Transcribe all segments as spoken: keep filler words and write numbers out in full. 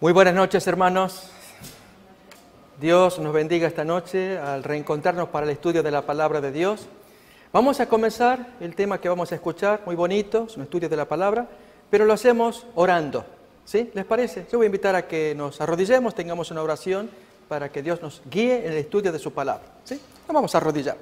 Muy buenas noches, hermanos. Dios nos bendiga esta noche al reencontrarnos para el estudio de la palabra de Dios. Vamos a comenzar el tema que vamos a escuchar, muy bonito, es un estudio de la palabra, pero lo hacemos orando, ¿sí? ¿Les parece? Yo voy a invitar a que nos arrodillemos, tengamos una oración para que Dios nos guíe en el estudio de su palabra, ¿sí? Nos vamos a arrodillar.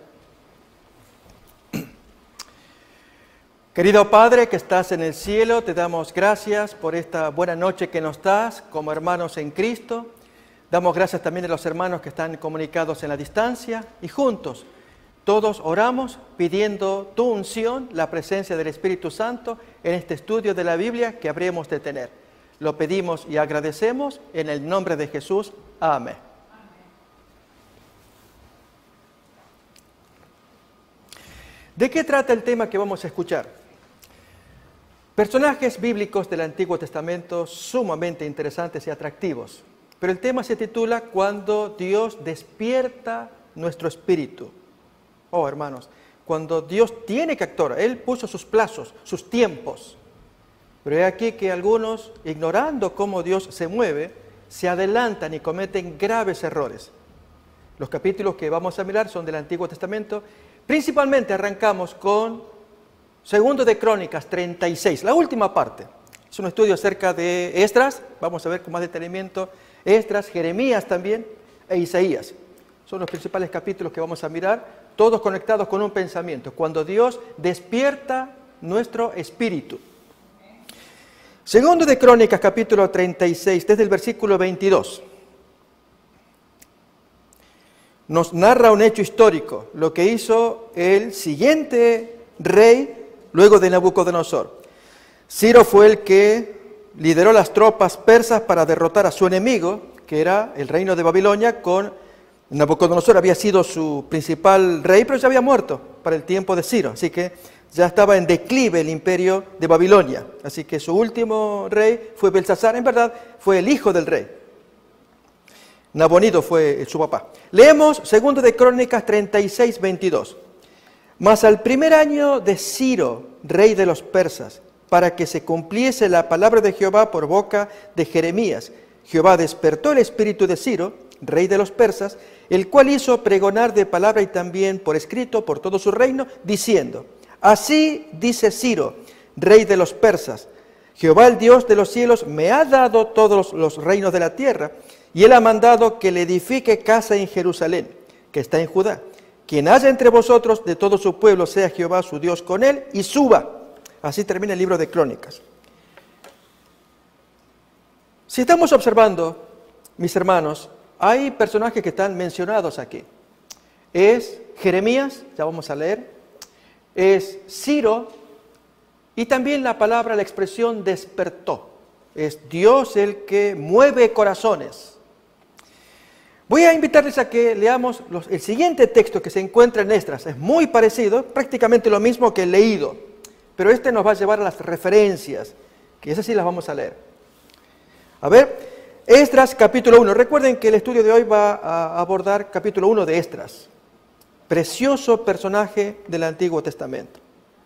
Querido Padre que estás en el cielo, te damos gracias por esta buena noche que nos das como hermanos en Cristo. Damos gracias también a los hermanos que están comunicados en la distancia y juntos todos oramos pidiendo tu unción, la presencia del Espíritu Santo en este estudio de la Biblia que habremos de tener. Lo pedimos y agradecemos en el nombre de Jesús. Amén. ¿De qué trata el tema que vamos a escuchar? Personajes bíblicos del Antiguo Testamento sumamente interesantes y atractivos. Pero el tema se titula Cuando Dios despierta nuestro espíritu. Oh, hermanos, cuando Dios tiene que actuar, Él puso sus plazos, sus tiempos. Pero he aquí que algunos, ignorando cómo Dios se mueve, se adelantan y cometen graves errores. Los capítulos que vamos a mirar son del Antiguo Testamento. Principalmente arrancamos con Segundo de Crónicas treinta y seis, la última parte. Es un estudio acerca de Esdras, vamos a ver con más detenimiento Esdras, Jeremías también e Isaías. Son los principales capítulos que vamos a mirar, todos conectados con un pensamiento, cuando Dios despierta nuestro espíritu. Segundo de Crónicas capítulo treinta y seis, desde el versículo veintidós. Nos narra un hecho histórico, lo que hizo el siguiente rey luego de Nabucodonosor. Ciro fue el que lideró las tropas persas para derrotar a su enemigo, que era el reino de Babilonia. Con Nabucodonosor había sido su principal rey, pero ya había muerto para el tiempo de Ciro, así que ya estaba en declive el imperio de Babilonia. Así que su último rey fue Belsasar, en verdad fue el hijo del rey. Nabonido fue su papá. Leemos Segundo de Crónicas treinta y seis, veintidós. Mas al primer año de Ciro, rey de los persas, para que se cumpliese la palabra de Jehová por boca de Jeremías, Jehová despertó el espíritu de Ciro, rey de los persas, el cual hizo pregonar de palabra y también por escrito por todo su reino, diciendo: Así dice Ciro, rey de los persas, Jehová el Dios de los cielos me ha dado todos los reinos de la tierra, y él ha mandado que le edifique casa en Jerusalén, que está en Judá. Quien haya entre vosotros de todo su pueblo, sea Jehová su Dios con él, y suba. Así termina el libro de Crónicas. Si estamos observando, mis hermanos, hay personajes que están mencionados aquí. Es Jeremías, ya vamos a leer, es Ciro, y también la palabra, la expresión despertó. Es Dios el que mueve corazones. Voy a invitarles a que leamos los, el siguiente texto que se encuentra en Esdras. Es muy parecido, prácticamente lo mismo que el leído, pero este nos va a llevar a las referencias, que esas sí las vamos a leer. A ver, Esdras capítulo uno. Recuerden que el estudio de hoy va a abordar capítulo uno de Esdras, precioso personaje del Antiguo Testamento.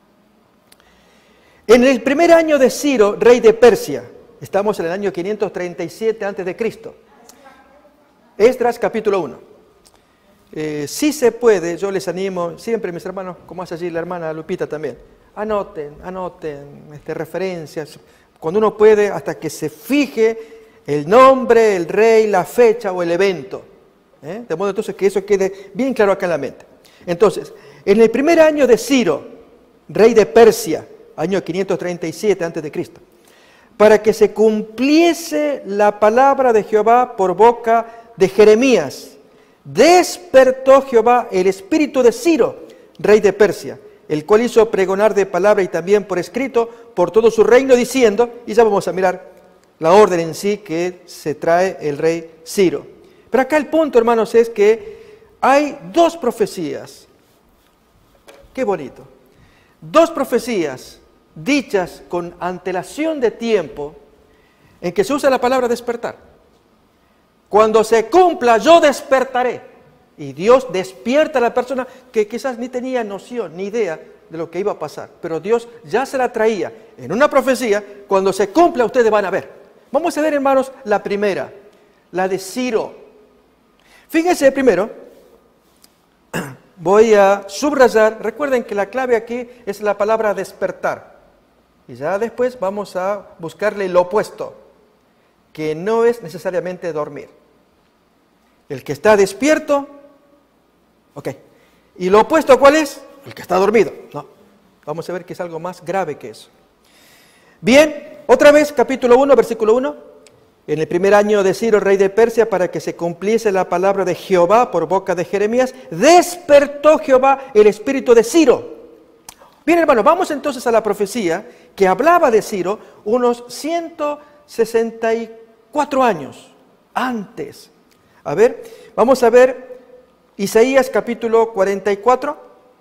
En el primer año de Ciro, rey de Persia, estamos en el año quinientos treinta y siete antes de Cristo. Esdras capítulo uno. Eh, si se puede, yo les animo, siempre mis hermanos, como hace allí la hermana Lupita también, anoten, anoten este, referencias, cuando uno puede, hasta que se fije el nombre, el rey, la fecha o el evento. ¿eh? De modo entonces que eso quede bien claro acá en la mente. Entonces, en el primer año de Ciro, rey de Persia, año quinientos treinta y siete antes de Cristo, para que se cumpliese la palabra de Jehová por boca de Jeremías, despertó Jehová el espíritu de Ciro, rey de Persia, el cual hizo pregonar de palabra y también por escrito por todo su reino, diciendo, y ya vamos a mirar la orden en sí que se trae el rey Ciro. Pero acá el punto, hermanos, es que hay dos profecías, qué bonito, dos profecías dichas con antelación de tiempo en que se usa la palabra despertar. Cuando se cumpla, yo despertaré. Y Dios despierta a la persona que quizás ni tenía noción, ni idea de lo que iba a pasar. Pero Dios ya se la traía en una profecía. Cuando se cumpla, ustedes van a ver. Vamos a ver, hermanos, la primera, la de Ciro. Fíjense primero, voy a subrayar, recuerden que la clave aquí es la palabra despertar. Y ya después vamos a buscarle lo opuesto, que no es necesariamente dormir. El que está despierto, ok. ¿Y lo opuesto cuál es? El que está dormido. No, vamos a ver que es algo más grave que eso. Bien, otra vez, capítulo uno, versículo uno. En el primer año de Ciro, rey de Persia, para que se cumpliese la palabra de Jehová por boca de Jeremías, despertó Jehová el espíritu de Ciro. Bien, hermano, vamos entonces a la profecía que hablaba de Ciro unos ciento sesenta y cuatro años antes. A ver, vamos a ver Isaías capítulo cuarenta y cuatro.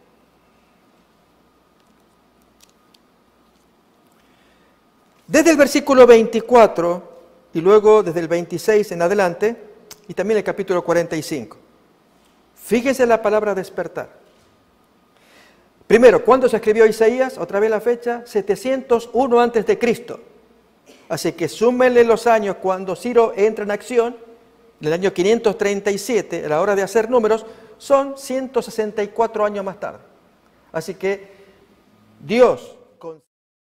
Desde el versículo veinticuatro y luego desde el veintiséis en adelante, y también el capítulo cuarenta y cinco. Fíjese la palabra despertar. Primero, ¿cuándo se escribió Isaías? Otra vez la fecha, setecientos uno antes de Cristo. Así que súmenle los años cuando Ciro entra en acción, en el año quinientos treinta y siete, a la hora de hacer números, son ciento sesenta y cuatro años más tarde. Así que Dios con...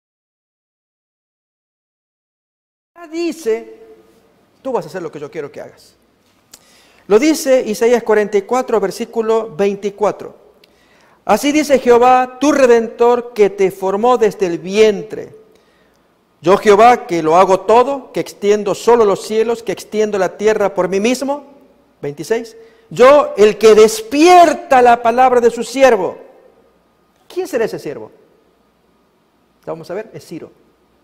dice, tú vas a hacer lo que yo quiero que hagas. Lo dice Isaías cuarenta y cuatro, versículo veinticuatro. Así dice Jehová, tu Redentor, que te formó desde el vientre. Yo Jehová, que lo hago todo, que extiendo solo los cielos, que extiendo la tierra por mí mismo. veintiséis. Yo, el que despierta la palabra de su siervo. ¿Quién será ese siervo? Vamos a ver, es Ciro.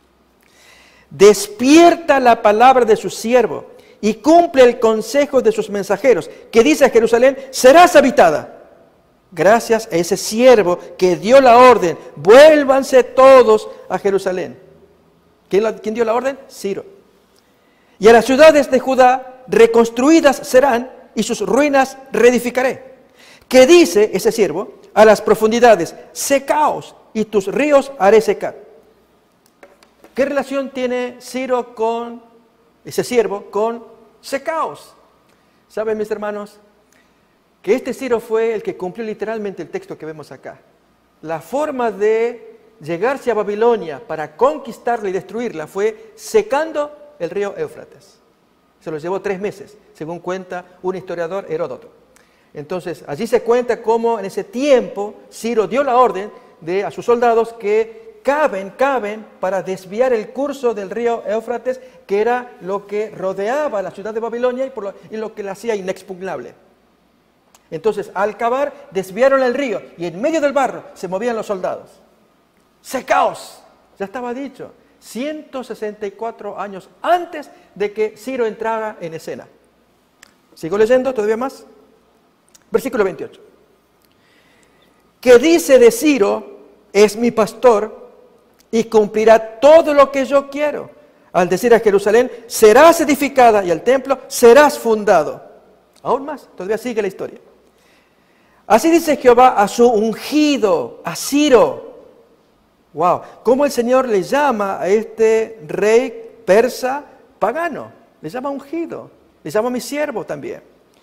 Despierta la palabra de su siervo y cumple el consejo de sus mensajeros, que dice a Jerusalén, serás habitada. Gracias a ese siervo que dio la orden, vuélvanse todos a Jerusalén. ¿Quién, la, ¿Quién dio la orden? Ciro. Y a las ciudades de Judá reconstruidas serán y sus ruinas reedificaré. Que dice ese siervo, a las profundidades, secaos y tus ríos haré secar. ¿Qué relación tiene Ciro con ese siervo, con secaos? ¿Saben, mis hermanos? Que este Ciro fue el que cumplió literalmente el texto que vemos acá. La forma de llegarse a Babilonia para conquistarla y destruirla fue secando el río Éufrates. Se lo llevó tres meses, según cuenta un historiador, Heródoto. Entonces, allí se cuenta cómo en ese tiempo Ciro dio la orden de, a sus soldados que caben, caben para desviar el curso del río Éufrates, que era lo que rodeaba la ciudad de Babilonia y, por lo, y lo que la hacía inexpugnable. Entonces, al cavar, desviaron el río y en medio del barro se movían los soldados. ¡Secaos! Ya estaba dicho, ciento sesenta y cuatro años antes de que Ciro entrara en escena. ¿Sigo leyendo todavía más? Versículo veintiocho. Que dice de Ciro, es mi pastor y cumplirá todo lo que yo quiero. Al decir a Jerusalén, serás edificada y al templo serás fundado. Aún más, todavía sigue la historia. Así dice Jehová a su ungido, a Ciro. Wow, ¿cómo el Señor le llama a este rey persa pagano? Le llama ungido, le llama mi siervo también.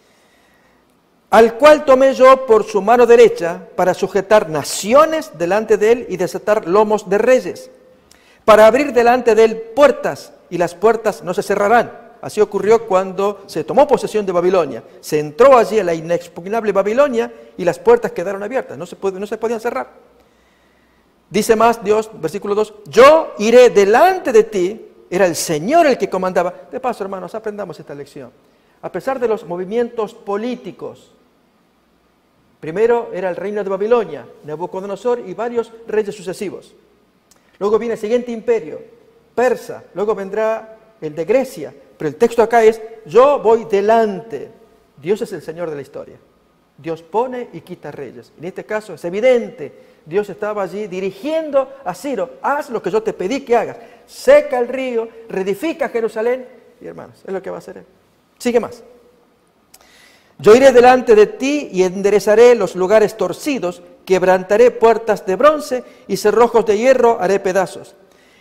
Al cual tomé yo por su mano derecha para sujetar naciones delante de él y desatar lomos de reyes, para abrir delante de él puertas y las puertas no se cerrarán. Así ocurrió cuando se tomó posesión de Babilonia. Se entró allí a la inexpugnable Babilonia y las puertas quedaron abiertas, no se, puede, no se podían cerrar. Dice más Dios, versículo dos, yo iré delante de ti, era el Señor el que comandaba. De paso, hermanos, aprendamos esta lección. A pesar de los movimientos políticos, primero era el reino de Babilonia, Nabucodonosor y varios reyes sucesivos. Luego viene el siguiente imperio, persa, luego vendrá el de Grecia. Pero el texto acá es, yo voy delante. Dios es el Señor de la historia. Dios pone y quita reyes. En este caso es evidente, Dios estaba allí dirigiendo a Ciro, haz lo que yo te pedí que hagas. Seca el río, reedifica Jerusalén. Y hermanos, es lo que va a hacer él. Sigue más. Yo iré delante de ti y enderezaré los lugares torcidos, quebrantaré puertas de bronce y cerrojos de hierro haré pedazos.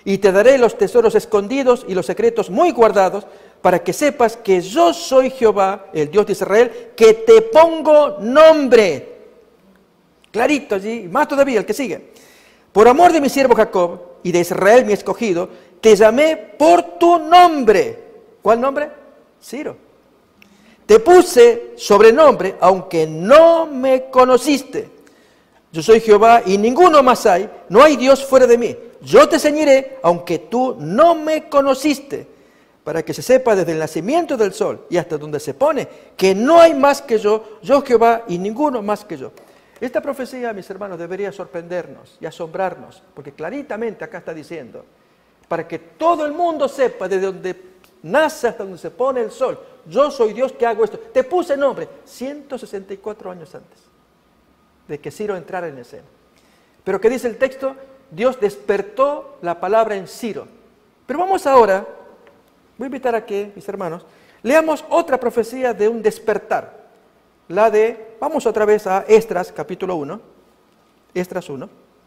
y te daré los tesoros escondidos y los secretos muy guardados, para que sepas que yo soy Jehová, el Dios de Israel, que te pongo nombre. Clarito allí, más todavía, el que sigue. Por amor de mi siervo Jacob y de Israel mi escogido, te llamé por tu nombre. ¿Cuál nombre? Ciro. Te puse sobrenombre, aunque no me conociste. Yo soy Jehová y ninguno más hay, no hay Dios fuera de mí. Yo te ceñiré, aunque tú no me conociste, para que se sepa desde el nacimiento del sol y hasta donde se pone, que no hay más que yo, yo Jehová y ninguno más que yo. Esta profecía, mis hermanos, debería sorprendernos y asombrarnos, porque claritamente acá está diciendo, para que todo el mundo sepa desde donde nace hasta donde se pone el sol, yo soy Dios que hago esto. Te puse nombre ciento sesenta y cuatro años antes de que Ciro entrara en escena. Pero ¿qué dice el texto? Dios despertó la palabra en Ciro. Pero vamos ahora, voy a invitar a que, mis hermanos, leamos otra profecía de un despertar. La de, vamos otra vez a Esdras capítulo uno, Esdras uno.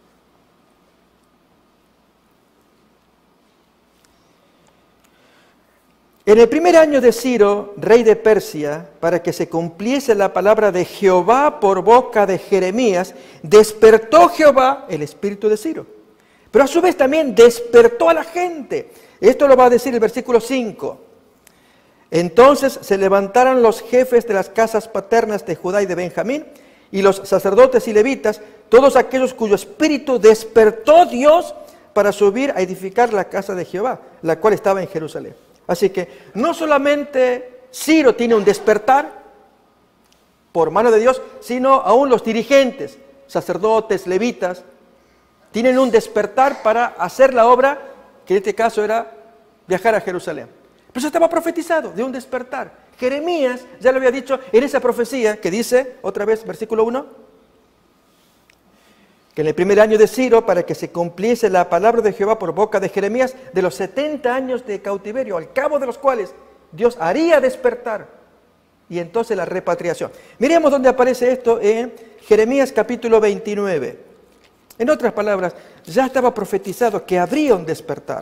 En el primer año de Ciro, rey de Persia, para que se cumpliese la palabra de Jehová por boca de Jeremías, despertó Jehová el espíritu de Ciro. Pero a su vez también despertó a la gente. Esto lo va a decir el versículo cinco. Entonces se levantaron los jefes de las casas paternas de Judá y de Benjamín, y los sacerdotes y levitas, todos aquellos cuyo espíritu despertó Dios para subir a edificar la casa de Jehová, la cual estaba en Jerusalén. Así que no solamente Ciro tiene un despertar por mano de Dios, sino aún los dirigentes, sacerdotes, levitas, tienen un despertar para hacer la obra, que en este caso era viajar a Jerusalén. Pero eso estaba profetizado, de un despertar. Jeremías ya lo había dicho en esa profecía que dice, otra vez, versículo uno, que en el primer año de Ciro, para que se cumpliese la palabra de Jehová por boca de Jeremías, de los setenta años de cautiverio, al cabo de los cuales Dios haría despertar, y entonces la repatriación. Miremos dónde aparece esto en Jeremías capítulo veintinueve. En otras palabras, ya estaba profetizado que habría un despertar.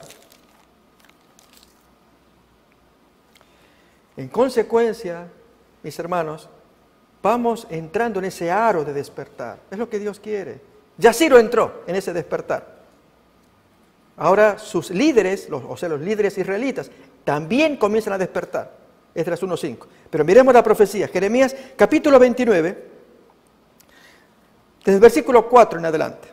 En consecuencia, mis hermanos, vamos entrando en ese aro de despertar. Es lo que Dios quiere. Ya Ciro entró en ese despertar. Ahora sus líderes, los, o sea, los líderes israelitas, también comienzan a despertar. Esdras uno cinco. Pero miremos la profecía. Jeremías capítulo veintinueve, desde el versículo cuatro en adelante.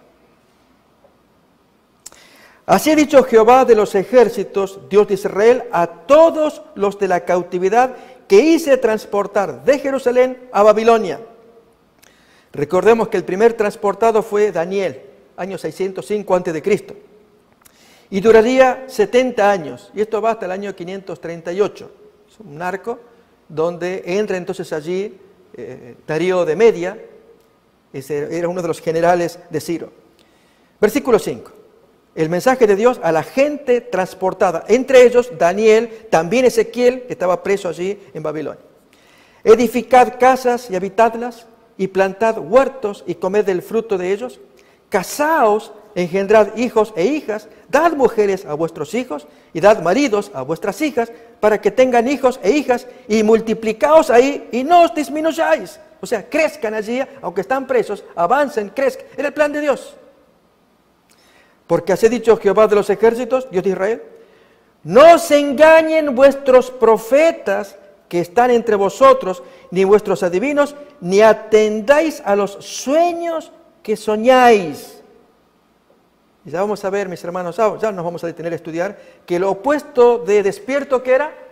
Así ha dicho Jehová de los ejércitos, Dios de Israel, a todos los de la cautividad que hice transportar de Jerusalén a Babilonia. Recordemos que el primer transportado fue Daniel, año seiscientos cinco antes de Cristo. Y duraría setenta años, y esto va hasta el año quinientos treinta y ocho. Es un arco donde entra entonces allí eh, Darío de Media, ese era uno de los generales de Ciro. Versículo cinco. El mensaje de Dios a la gente transportada, entre ellos Daniel, también Ezequiel, que estaba preso allí en Babilonia. Edificad casas y habitadlas, y plantad huertos y comed del fruto de ellos. Casaos, engendrad hijos e hijas, dad mujeres a vuestros hijos y dad maridos a vuestras hijas, para que tengan hijos e hijas, y multiplicaos ahí y no os disminuyáis. O sea, crezcan allí, aunque están presos, avancen, crezcan. Era el plan de Dios. Porque así ha dicho Jehová de los ejércitos, Dios de Israel, no se engañen vuestros profetas que están entre vosotros, ni vuestros adivinos, ni atendáis a los sueños que soñáis. Y ya vamos a ver, mis hermanos, ya nos vamos a detener a estudiar, que lo opuesto de despierto, ¿qué era?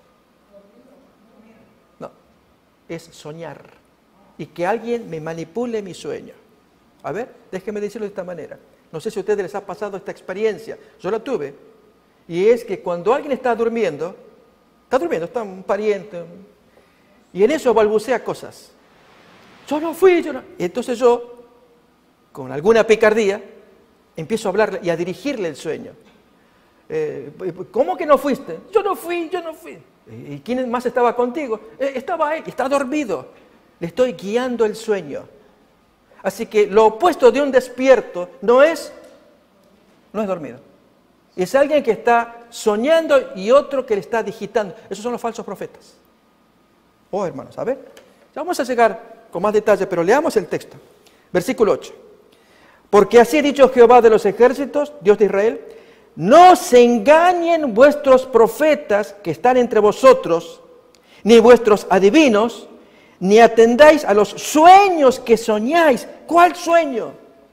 No, es soñar. Y que alguien me manipule mi sueño. A ver, déjenme decirlo de esta manera. No sé si a ustedes les ha pasado esta experiencia, yo la tuve, y es que cuando alguien está durmiendo, está durmiendo, está un pariente, y en eso balbucea cosas. Yo no fui, yo no. Y entonces yo, con alguna picardía, empiezo a hablarle y a dirigirle el sueño. Eh, ¿Cómo que no fuiste? Yo no fui, yo no fui. ¿Y quién más estaba contigo? Eh, estaba ahí, está dormido. Le estoy guiando el sueño. Así que lo opuesto de un despierto no es, no es dormido. Es alguien que está soñando y otro que le está digitando. Esos son los falsos profetas. Oh, hermanos, a ver. Ya vamos a llegar con más detalle, pero leamos el texto. Versículo ocho. Porque así ha dicho Jehová de los ejércitos, Dios de Israel, no se engañen vuestros profetas que están entre vosotros, ni vuestros adivinos, ni atendáis a los sueños que soñáis. ¿Cuál sueño?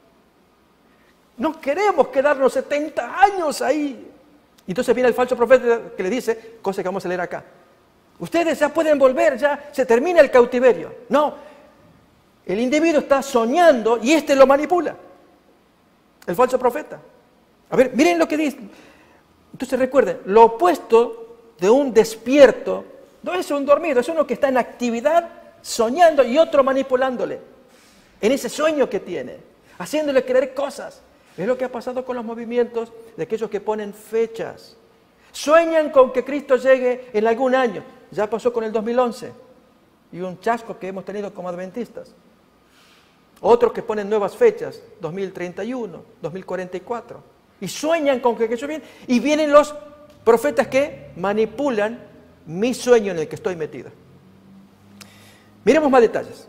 No queremos quedarnos setenta años ahí. Entonces viene el falso profeta que le dice, cosa que vamos a leer acá. Ustedes ya pueden volver, ya se termina el cautiverio. No, el individuo está soñando y este lo manipula. El falso profeta. A ver, miren lo que dice. Entonces recuerden, lo opuesto de un despierto no es un dormido, es uno que está en actividad, soñando y otro manipulándole. En ese sueño que tiene, haciéndole creer cosas. Es lo que ha pasado con los movimientos de aquellos que ponen fechas. Sueñan con que Cristo llegue en algún año. Ya pasó con el dos mil once y un chasco que hemos tenido como adventistas. Otros que ponen nuevas fechas, dos mil treinta y uno, dos mil cuarenta y cuatro. Y sueñan con que Jesús viene. Y vienen los profetas que manipulan mi sueño en el que estoy metido. Miremos más detalles.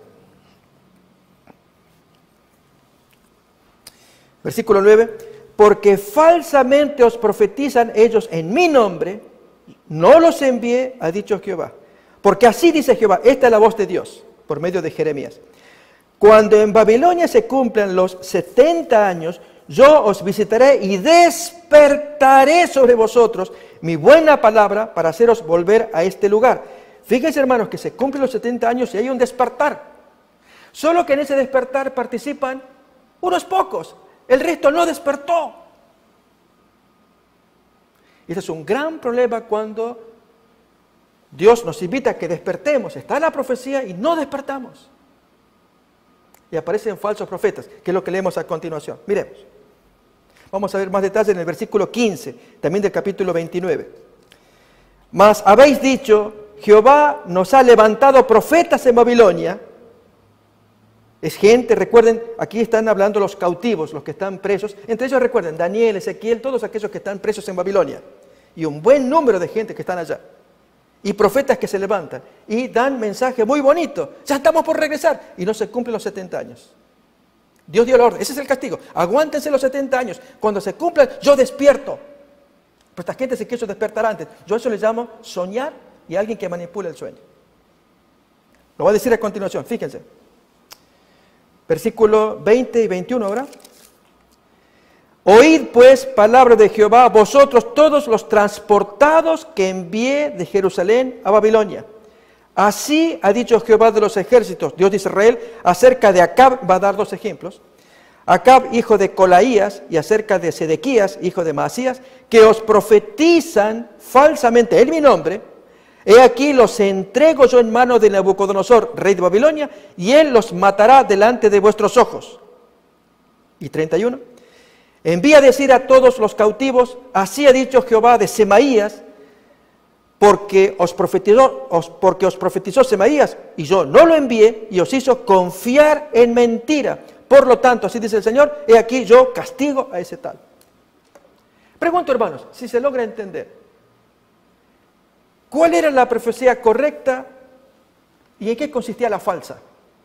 Versículo nueve. Porque falsamente os profetizan ellos en mi nombre, no los envié, ha dicho Jehová. Porque así dice Jehová, esta es la voz de Dios, por medio de Jeremías. Cuando en Babilonia se cumplan los setenta años, yo os visitaré y despertaré sobre vosotros mi buena palabra para haceros volver a este lugar. Fíjense, hermanos, que se cumplen los setenta años y hay un despertar. Solo que en ese despertar participan unos pocos. El resto no despertó. Y ese es un gran problema cuando Dios nos invita a que despertemos. Está la profecía y no despertamos. Y aparecen falsos profetas, que es lo que leemos a continuación. Miremos. Vamos a ver más detalles en el versículo quince, también del capítulo veintinueve. Mas habéis dicho, Jehová nos ha levantado profetas en Babilonia. Es gente, recuerden, aquí están hablando los cautivos, los que están presos. Entre ellos recuerden, Daniel, Ezequiel, todos aquellos que están presos en Babilonia. Y un buen número de gente que están allá. Y profetas que se levantan y dan mensaje muy bonito. Ya estamos por regresar. Y no se cumplen los setenta años. Dios dio la orden. Ese es el castigo. Aguántense los setenta años. Cuando se cumplan, yo despierto. Pero esta gente se quiso despertar antes. Yo eso le llamo soñar y alguien que manipula el sueño. Lo voy a decir a continuación. Fíjense. Versículo veinte y veintiuno ahora. Oíd pues palabra de Jehová, vosotros todos los transportados que envié de Jerusalén a Babilonia. Así ha dicho Jehová de los ejércitos, Dios de Israel, acerca de Acab, va a dar dos ejemplos. Acab, hijo de Colaías, y acerca de Sedequías, hijo de Maasías, que os profetizan falsamente en mi nombre. He aquí los entrego yo en mano de Nabucodonosor, rey de Babilonia, y él los matará delante de vuestros ojos. Y treinta y uno. Envía a decir a todos los cautivos, así ha dicho Jehová de Semaías, porque os profetizó, os, porque os profetizó Semaías, y yo no lo envié, y os hizo confiar en mentira. Por lo tanto, así dice el Señor, he aquí yo castigo a ese tal. Pregunto, hermanos, si se logra entender, ¿cuál era la profecía correcta y en qué consistía la falsa?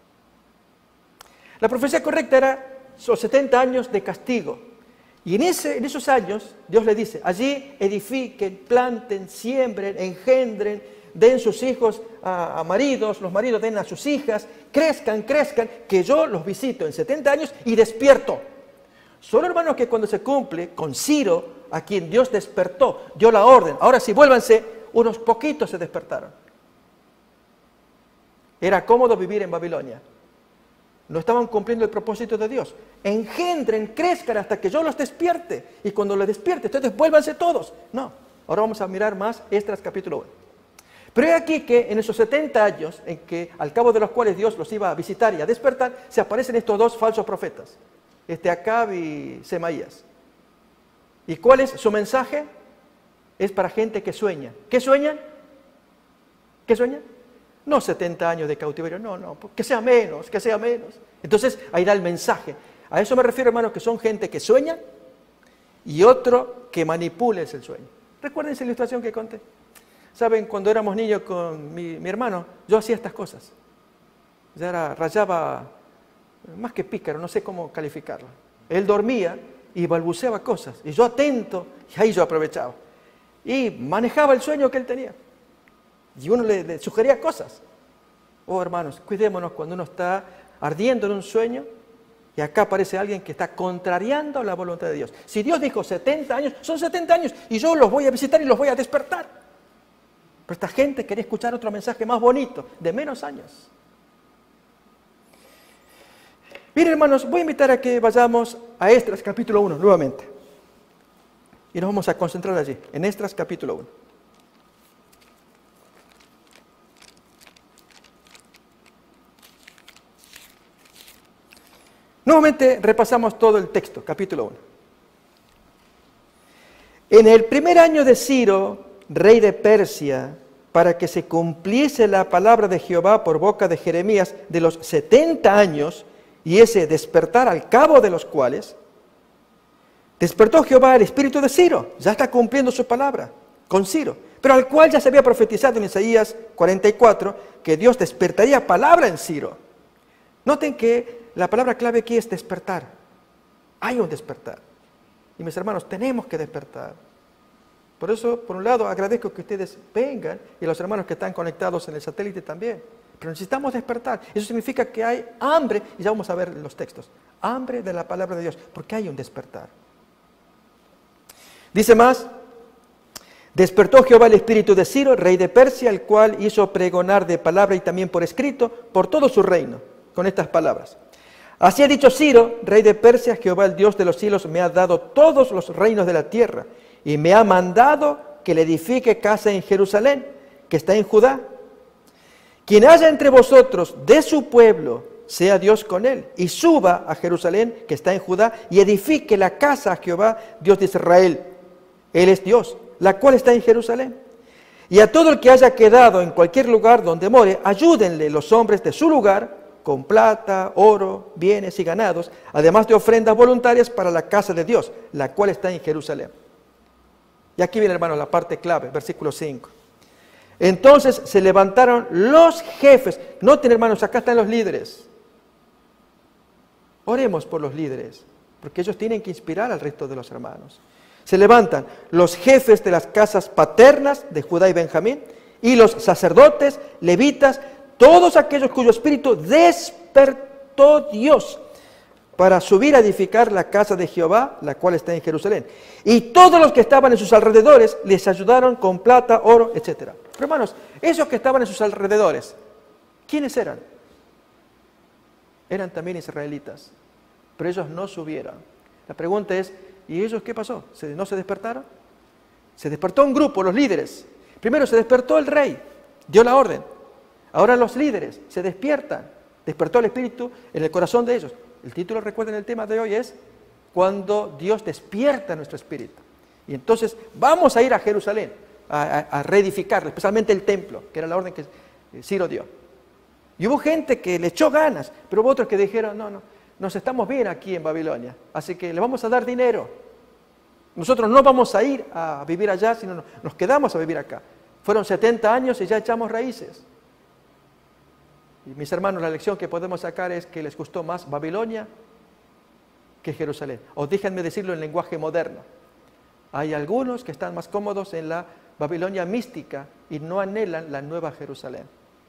La profecía correcta era los setenta años de castigo. Y en, ese, en esos años, Dios le dice, allí edifiquen, planten, siembren, engendren, den sus hijos a, a maridos, los maridos den a sus hijas, crezcan, crezcan, que yo los visito en setenta años y despierto. Solo, hermanos, que cuando se cumple con Ciro, a quien Dios despertó, dio la orden, ahora sí, vuélvanse, unos poquitos se despertaron. Era cómodo vivir en Babilonia. No estaban cumpliendo el propósito de Dios. Engendren, crezcan hasta que yo los despierte. Y cuando los despierte, entonces vuélvanse todos. No, ahora vamos a mirar más Esdras capítulo uno. Pero he aquí que en esos setenta años, en que al cabo de los cuales Dios los iba a visitar y a despertar, se aparecen estos dos falsos profetas, este Acab y Semaías. ¿Y cuál es su mensaje? Es para gente que sueña. ¿Qué sueñan? ¿Qué sueñan? No setenta años de cautiverio, no, no, que sea menos, que sea menos. Entonces, ahí da el mensaje. A eso me refiero, hermanos, que son gente que sueña y otro que manipules el sueño. ¿Recuerden esa ilustración que conté? Saben, cuando éramos niños con mi, mi hermano, yo hacía estas cosas. Ya era, rayaba, más que pícaro, no sé cómo calificarlo. Él dormía y balbuceaba cosas, y yo atento, y ahí yo aprovechaba. Y manejaba el sueño que él tenía. Y uno le, le sugería cosas. Oh, hermanos, cuidémonos cuando uno está ardiendo en un sueño, y acá aparece alguien que está contrariando la voluntad de Dios. Si Dios dijo setenta años, son setenta años, y yo los voy a visitar y los voy a despertar. Pero esta gente quería escuchar otro mensaje más bonito, de menos años. Bien, hermanos, voy a invitar a que vayamos a Esdras capítulo uno nuevamente. Y nos vamos a concentrar allí, en Esdras capítulo uno. Nuevamente repasamos todo el texto, capítulo uno. En el primer año de Ciro, rey de Persia, para que se cumpliese la palabra de Jehová por boca de Jeremías de los setenta años, y ese despertar al cabo de los cuales, despertó Jehová el espíritu de Ciro, ya está cumpliendo su palabra, con Ciro, pero al cual ya se había profetizado en Isaías cuarenta y cuatro, que Dios despertaría palabra en Ciro. Noten que la palabra clave aquí es despertar. Hay un despertar. Y mis hermanos, tenemos que despertar. Por eso, por un lado, agradezco que ustedes vengan y los hermanos que están conectados en el satélite también. Pero necesitamos despertar. Eso significa que hay hambre, y ya vamos a ver los textos. Hambre de la palabra de Dios, porque hay un despertar. Dice más, despertó Jehová el espíritu de Ciro, rey de Persia, el cual hizo pregonar de palabra y también por escrito por todo su reino, con estas palabras. Así ha dicho Ciro, rey de Persia, Jehová el Dios de los cielos me ha dado todos los reinos de la tierra y me ha mandado que le edifique casa en Jerusalén, que está en Judá. Quien haya entre vosotros de su pueblo, sea Dios con él, y suba a Jerusalén, que está en Judá, y edifique la casa a Jehová, Dios de Israel. Él es Dios, la cual está en Jerusalén. Y a todo el que haya quedado en cualquier lugar donde more, ayúdenle los hombres de su lugar, con plata, oro, bienes y ganados, además de ofrendas voluntarias para la casa de Dios, la cual está en Jerusalén. Y aquí viene, hermanos, la parte clave, versículo cinco. Entonces se levantaron los jefes. Noten, hermanos, acá están los líderes. Oremos por los líderes, porque ellos tienen que inspirar al resto de los hermanos. Se levantan los jefes de las casas paternas de Judá y Benjamín, y los sacerdotes, levitas, todos aquellos cuyo espíritu despertó Dios para subir a edificar la casa de Jehová, la cual está en Jerusalén. Y todos los que estaban en sus alrededores les ayudaron con plata, oro, etcétera. Pero hermanos, esos que estaban en sus alrededores, ¿quiénes eran? Eran también israelitas, pero ellos no subieron. La pregunta es, ¿y ellos qué pasó? ¿No se despertaron? Se despertó un grupo, los líderes. Primero se despertó el rey, dio la orden. Ahora los líderes se despiertan. Despertó el espíritu en el corazón de ellos. El título, recuerden, el tema de hoy es cuando Dios despierta nuestro espíritu. Y entonces vamos a ir a Jerusalén a, a, a reedificar, especialmente el templo, que era la orden que Ciro dio. Y hubo gente que le echó ganas, pero hubo otros que dijeron, no, no, nos estamos bien aquí en Babilonia, así que le vamos a dar dinero. Nosotros no vamos a ir a vivir allá, sino nos quedamos a vivir acá. Fueron setenta años y ya echamos raíces. Y mis hermanos, la lección que podemos sacar es que les gustó más Babilonia que Jerusalén. O déjenme decirlo en lenguaje moderno. Hay algunos que están más cómodos en la Babilonia mística y no anhelan la nueva Jerusalén.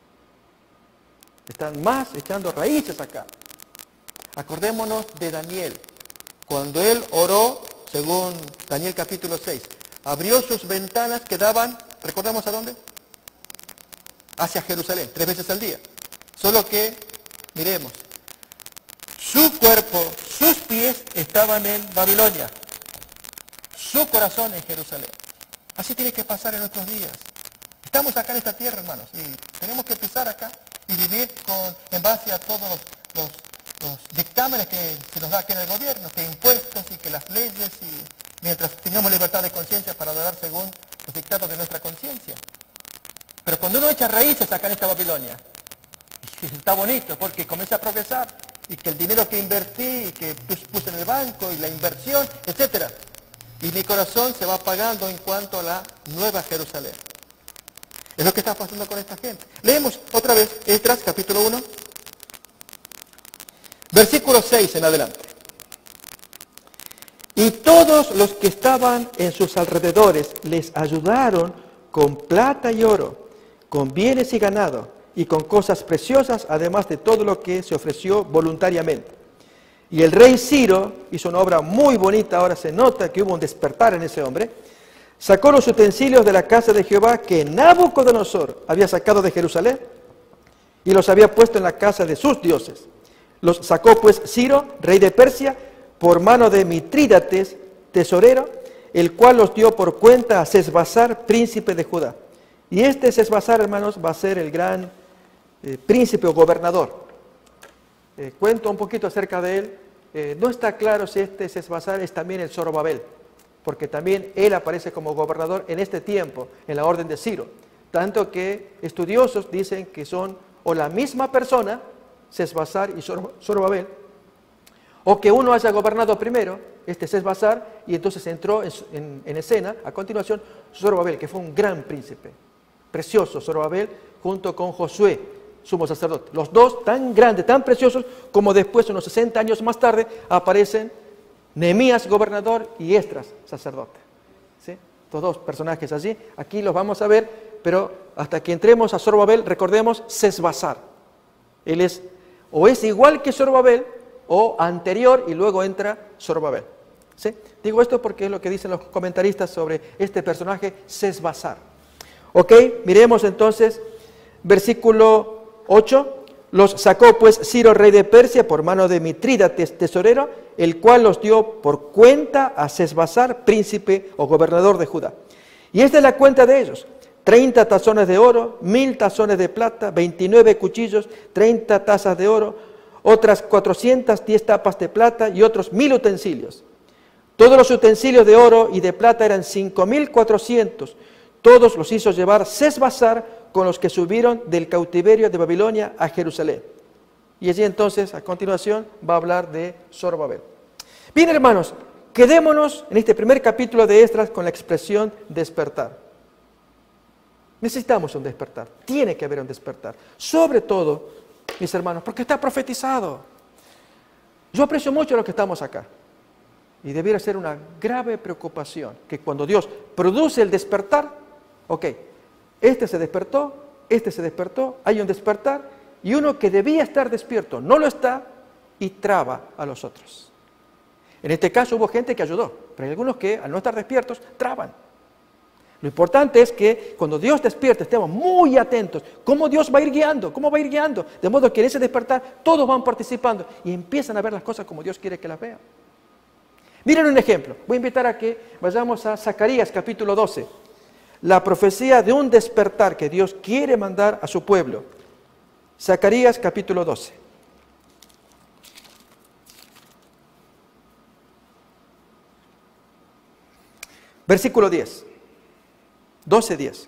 Están más echando raíces acá. Acordémonos de Daniel. Cuando él oró, según Daniel capítulo seis, abrió sus ventanas que daban, ¿recordamos a dónde? Hacia Jerusalén, tres veces al día. Solo que, miremos, su cuerpo, sus pies estaban en Babilonia, su corazón en Jerusalén. Así tiene que pasar en nuestros días. Estamos acá en esta tierra, hermanos, y tenemos que empezar acá y vivir con, en base a todos los, los, los dictámenes que se nos da aquí en el gobierno, que impuestos y que las leyes, y mientras tengamos libertad de conciencia para adorar según los dictados de nuestra conciencia. Pero cuando uno echa raíces acá en esta Babilonia, está bonito porque comienza a progresar y que el dinero que invertí y que puse en el banco y la inversión, etcétera. y mi corazón se va apagando en cuanto a la Nueva Jerusalén. Es lo que está pasando con esta gente. Leemos otra vez Esdras capítulo uno, versículo seis en adelante. Y todos los que estaban en sus alrededores les ayudaron con plata y oro, con bienes y ganado, y con cosas preciosas, además de todo lo que se ofreció voluntariamente. Y el rey Ciro hizo una obra muy bonita, ahora se nota que hubo un despertar en ese hombre. Sacó los utensilios de la casa de Jehová que Nabucodonosor había sacado de Jerusalén y los había puesto en la casa de sus dioses. Los sacó pues Ciro, rey de Persia, por mano de Mitrídates, tesorero, el cual los dio por cuenta a Sesbazar, príncipe de Judá. Y este Sesbazar, hermanos, va a ser el gran eh, príncipe o gobernador. Eh, cuento un poquito acerca de él. Eh, no está claro si este Sesbazar es también el Zorobabel, porque también él aparece como gobernador en este tiempo, en la orden de Ciro. Tanto que estudiosos dicen que son o la misma persona, Sesbazar y Zorobabel, o que uno haya gobernado primero, este Sesbazar, y entonces entró en, en, en escena, a continuación, Zorobabel, que fue un gran príncipe, precioso Zorobabel, junto con Josué, sumo sacerdote. Los dos tan grandes, tan preciosos, como después, unos sesenta años más tarde, aparecen Nehemías, gobernador, y Esdras, sacerdote. ¿Sí? Estos dos personajes allí, aquí los vamos a ver, pero hasta que entremos a Zorobabel, recordemos Sesbazar. Él es, o es igual que Zorobabel, o anterior, y luego entra Zorobabel. ¿Sí? Digo esto porque es lo que dicen los comentaristas sobre este personaje, Sesbazar. Ok, miremos entonces, versículo ocho. Los sacó pues Ciro, rey de Persia, por mano de Mitrídates, tesorero, el cual los dio por cuenta a Sesbazar, príncipe o gobernador de Judá. Y esta es la cuenta de ellos: treinta tazones de oro, mil tazones de plata, veintinueve cuchillos, treinta tazas de oro, otras cuatrocientas diez tapas de plata y otros mil utensilios. Todos los utensilios de oro y de plata eran cinco mil cuatrocientos. Todos los hizo llevar Sesbazar con los que subieron del cautiverio de Babilonia a Jerusalén. Y allí entonces, a continuación, va a hablar de Zorobabel. Bien, hermanos, quedémonos en este primer capítulo de Esdras con la expresión despertar. Necesitamos un despertar, tiene que haber un despertar. Sobre todo, mis hermanos, porque está profetizado. Yo aprecio mucho a los que estamos acá. Y debiera ser una grave preocupación que cuando Dios produce el despertar, ok, este se despertó, este se despertó, hay un despertar, y uno que debía estar despierto no lo está y traba a los otros. En este caso hubo gente que ayudó, pero hay algunos que al no estar despiertos traban. Lo importante es que cuando Dios despierte estemos muy atentos. ¿Cómo Dios va a ir guiando? ¿Cómo va a ir guiando? De modo que en ese despertar todos van participando y empiezan a ver las cosas como Dios quiere que las vean. Miren un ejemplo. Voy a invitar a que vayamos a Zacarías capítulo doce. La profecía de un despertar que Dios quiere mandar a su pueblo. Zacarías capítulo doce. Versículo diez. doce, diez.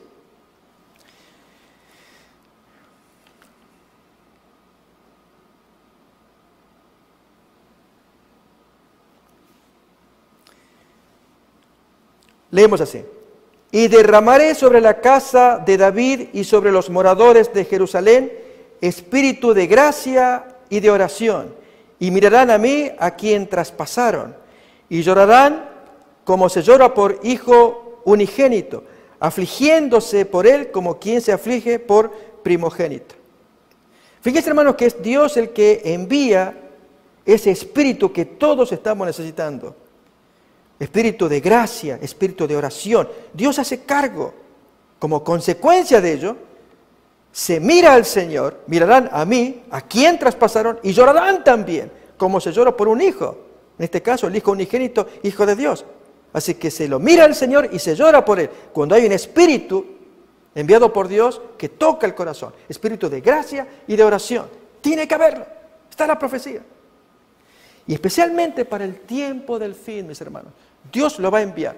Leemos así. Y derramaré sobre la casa de David y sobre los moradores de Jerusalén espíritu de gracia y de oración. Y mirarán a mí a quien traspasaron. Y llorarán como se llora por hijo unigénito, afligiéndose por él como quien se aflige por primogénito. Fíjense, hermanos, que es Dios el que envía ese espíritu que todos estamos necesitando. Espíritu de gracia, espíritu de oración. Dios hace cargo. Como consecuencia de ello, se mira al Señor, mirarán a mí, a quien traspasaron, y llorarán también, como se llora por un hijo. En este caso, el hijo unigénito, hijo de Dios. Así que se lo mira al Señor y se llora por él. Cuando hay un espíritu enviado por Dios que toca el corazón. Espíritu de gracia y de oración. Tiene que haberlo. Está la profecía. Y especialmente para el tiempo del fin, mis hermanos. Dios lo va a enviar.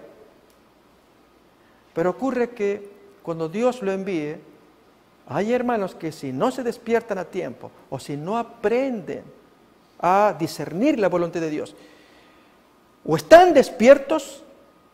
Pero ocurre que cuando Dios lo envíe, hay hermanos que si no se despiertan a tiempo o si no aprenden a discernir la voluntad de Dios, o están despiertos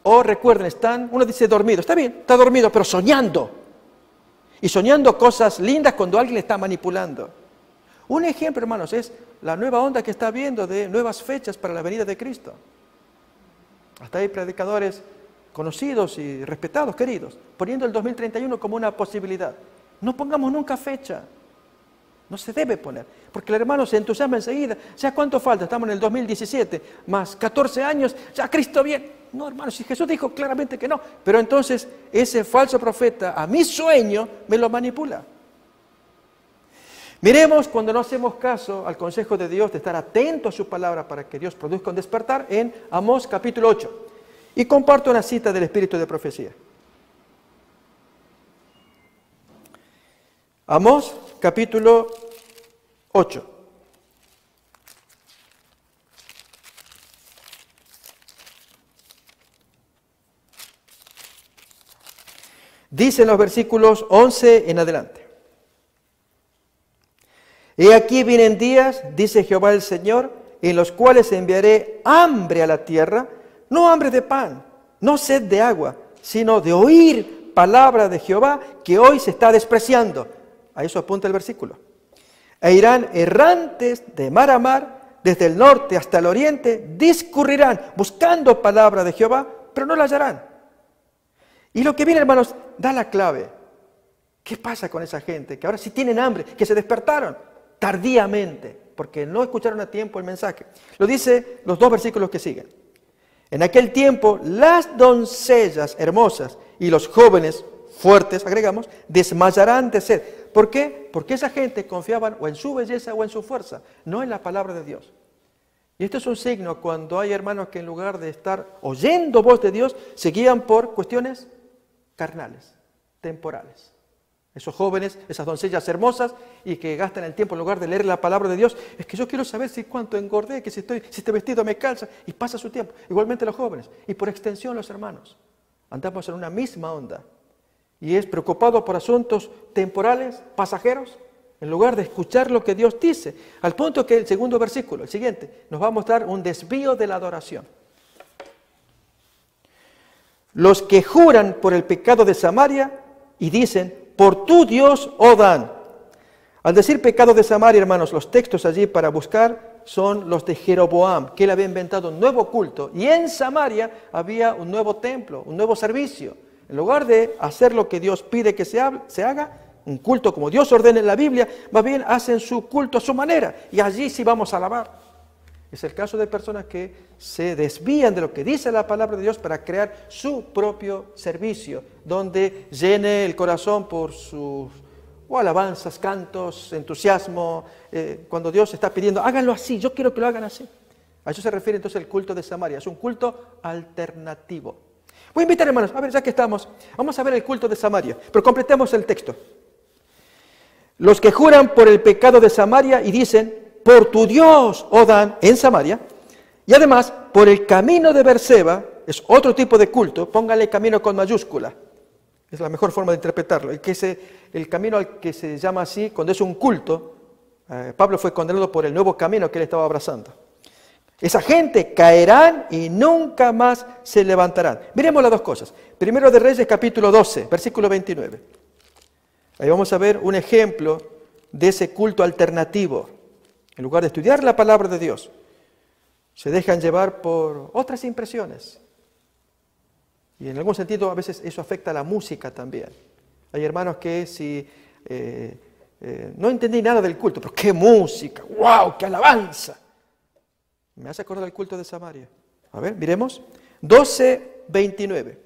o recuerden, están, uno dice dormido, está bien, está dormido, pero soñando. Y soñando cosas lindas cuando alguien le está manipulando. Un ejemplo, hermanos, es la nueva onda que está habiendo de nuevas fechas para la venida de Cristo. Hasta hay predicadores conocidos y respetados, queridos, poniendo el dos mil treinta y uno como una posibilidad. No pongamos nunca fecha. No se debe poner, porque el hermano se entusiasma enseguida. ¿Ya cuánto falta? Estamos en el dos mil diecisiete, más catorce años, ya Cristo viene. No, hermano, si Jesús dijo claramente que no. Pero entonces ese falso profeta a mi sueño me lo manipula. Miremos cuando no hacemos caso al consejo de Dios de estar atento a su palabra para que Dios produzca un despertar en Amós capítulo ocho. Y comparto una cita del Espíritu de Profecía. Amós capítulo ocho. Dice en los versículos once en adelante. He aquí vienen días, dice Jehová el Señor, en los cuales enviaré hambre a la tierra, no hambre de pan, no sed de agua, sino de oír palabra de Jehová que hoy se está despreciando. A eso apunta el versículo. E irán errantes de mar a mar, desde el norte hasta el oriente, discurrirán buscando palabra de Jehová, pero no la hallarán. Y lo que viene, hermanos, da la clave. ¿Qué pasa con esa gente que ahora sí tienen hambre, que se despertaron tardíamente, porque no escucharon a tiempo el mensaje? Lo dice los dos versículos que siguen. En aquel tiempo, las doncellas hermosas y los jóvenes fuertes, agregamos, desmayarán de sed. ¿Por qué? Porque esa gente confiaban o en su belleza o en su fuerza, no en la palabra de Dios. Y esto es un signo cuando hay hermanos que en lugar de estar oyendo voz de Dios, se guían por cuestiones carnales, temporales. Esos jóvenes, esas doncellas hermosas y que gastan el tiempo en lugar de leer la palabra de Dios, es que yo quiero saber si cuánto engordé, que si, estoy, si este vestido me calza, y pasa su tiempo. Igualmente los jóvenes, y por extensión los hermanos. Andamos en una misma onda. Y es preocupado por asuntos temporales, pasajeros, en lugar de escuchar lo que Dios dice. Al punto que el segundo versículo, el siguiente, nos va a mostrar un desvío de la adoración. Los que juran por el pecado de Samaria y dicen, por tu Dios, oh Dan. Al decir pecado de Samaria, hermanos, los textos allí para buscar son los de Jeroboam, que él había inventado un nuevo culto. Y en Samaria había un nuevo templo, un nuevo servicio. En lugar de hacer lo que Dios pide que se haga, un culto como Dios ordena en la Biblia, más bien hacen su culto a su manera. Y allí sí vamos a alabar. Es el caso de personas que se desvían de lo que dice la palabra de Dios para crear su propio servicio, donde llene el corazón por sus o alabanzas, cantos, entusiasmo, eh, cuando Dios está pidiendo, háganlo así, yo quiero que lo hagan así. A eso se refiere entonces el culto de Samaria, es un culto alternativo. Voy a invitar, hermanos, a ver, ya que estamos, vamos a ver el culto de Samaria, pero completemos el texto. Los que juran por el pecado de Samaria y dicen, por tu Dios, oh Dan, en Samaria, y además, por el camino de Berseba, es otro tipo de culto, póngale camino con mayúscula, es la mejor forma de interpretarlo, el, que se, el camino al que se llama así, cuando es un culto, eh, Pablo fue condenado por el nuevo camino que él estaba abrazando. Esa gente caerán y nunca más se levantarán. Miremos las dos cosas. Primero de Reyes, capítulo doce, versículo veintinueve. Ahí vamos a ver un ejemplo de ese culto alternativo. En lugar de estudiar la palabra de Dios, se dejan llevar por otras impresiones. Y en algún sentido a veces eso afecta a la música también. Hay hermanos que si eh, eh, no entendí nada del culto, pero qué música, wow, qué alabanza. Me hace acordar del culto de Samaria. A ver, miremos. doce, veintinueve.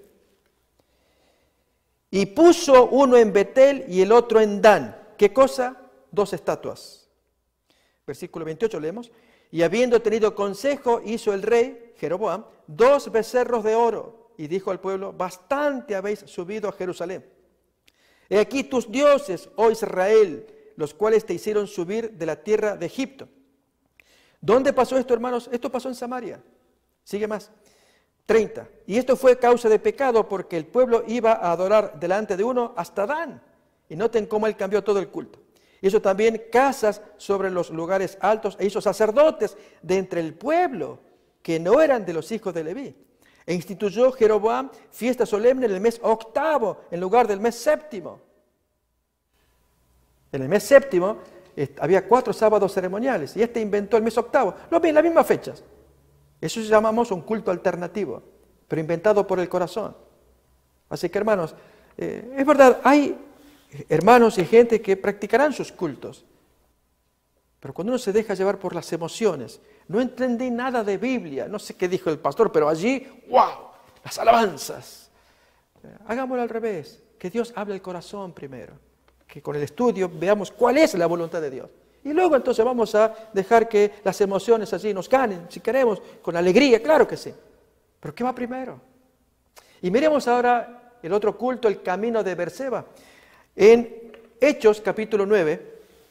Y puso uno en Betel y el otro en Dan. ¿Qué cosa? Dos estatuas. Versículo veintiocho leemos. Y habiendo tenido consejo, hizo el rey, Jeroboam, dos becerros de oro. Y dijo al pueblo, bastante habéis subido a Jerusalén. He aquí tus dioses, oh Israel, los cuales te hicieron subir de la tierra de Egipto. ¿Dónde pasó esto, hermanos? Esto pasó en Samaria. Sigue más. treinta. Y esto fue causa de pecado porque el pueblo iba a adorar delante de uno hasta Dan. Y noten cómo él cambió todo el culto. Hizo también casas sobre los lugares altos e hizo sacerdotes de entre el pueblo que no eran de los hijos de Leví. E instituyó Jeroboam fiesta solemne en el mes octavo, en lugar del mes séptimo. En el mes séptimo eh, había cuatro sábados ceremoniales, y este inventó el mes octavo, lo mismo, las mismas fechas. Eso llamamos un culto alternativo, pero inventado por el corazón. Así que, hermanos, eh, es verdad, hay hermanos y gente que practicarán sus cultos, pero cuando uno se deja llevar por las emociones, no entendí nada de Biblia, no sé qué dijo el pastor, pero allí, ¡wow!, las alabanzas. Hagámoslo al revés, que Dios hable el corazón primero, que con el estudio veamos cuál es la voluntad de Dios. Y luego entonces vamos a dejar que las emociones allí nos ganen, si queremos, con alegría, claro que sí. Pero ¿qué va primero? Y miremos ahora el otro culto, el camino de Berseba. En Hechos capítulo nueve,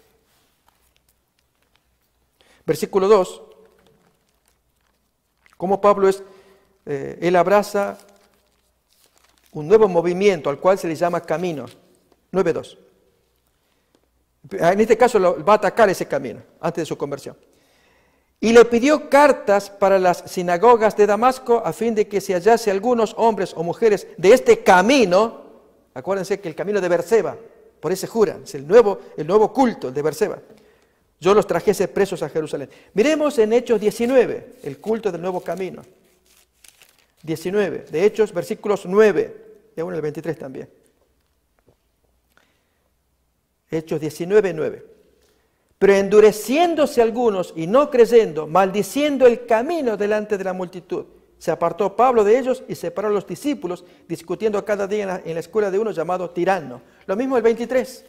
versículo dos, como Pablo es, eh, él abraza un nuevo movimiento al cual se le llama camino. nueve dos. En este caso lo, va a atacar ese camino antes de su conversión. Y le pidió cartas para las sinagogas de Damasco a fin de que se hallase algunos hombres o mujeres de este camino. Acuérdense que el camino de Berseba, por ese jura, es el nuevo, el nuevo culto, el de Berseba. Yo los trajese presos a Jerusalén. Miremos en Hechos diecinueve, el culto del nuevo camino. diecinueve, de Hechos, versículos nueve, y aún el veintitrés también. Hechos diecinueve, nueve. Pero endureciéndose algunos y no creyendo, maldiciendo el camino delante de la multitud, se apartó Pablo de ellos y separó a los discípulos, discutiendo cada día en la, en la escuela de uno llamado Tirano. Lo mismo el veintitrés.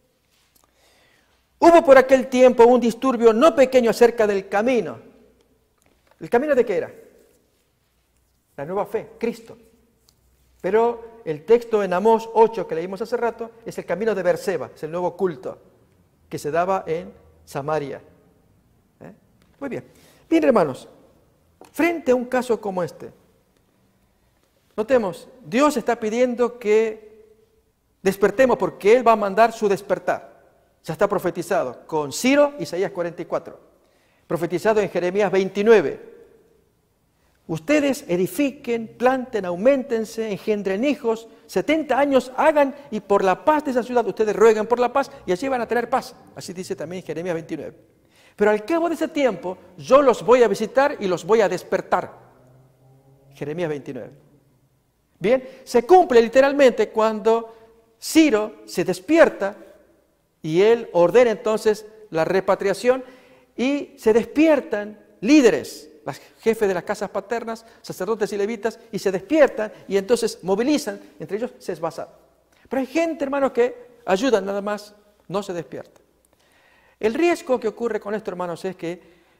Hubo por aquel tiempo un disturbio no pequeño acerca del camino. ¿El camino de qué era? La nueva fe, Cristo. Pero el texto en Amós ocho que leímos hace rato es el camino de Berseba, es el nuevo culto que se daba en Samaria. ¿Eh? Muy bien. Bien, hermanos, frente a un caso como este, notemos, Dios está pidiendo que despertemos porque Él va a mandar su despertar. Ya está profetizado con Ciro, Isaías cuarenta y cuatro. Profetizado en Jeremías veintinueve. Ustedes edifiquen, planten, auméntense, engendren hijos, setenta años hagan y por la paz de esa ciudad ustedes ruegan por la paz y allí van a tener paz. Así dice también Jeremías veintinueve. Pero al cabo de ese tiempo yo los voy a visitar y los voy a despertar. Jeremías veintinueve. Bien, se cumple literalmente cuando Ciro se despierta y él ordena entonces la repatriación y se despiertan líderes, los jefes de las casas paternas, sacerdotes y levitas, y se despiertan y entonces movilizan, entre ellos Sesbazar. Pero hay gente, hermanos, que ayudan nada más, no se despierta. El riesgo que ocurre con esto, hermanos, es que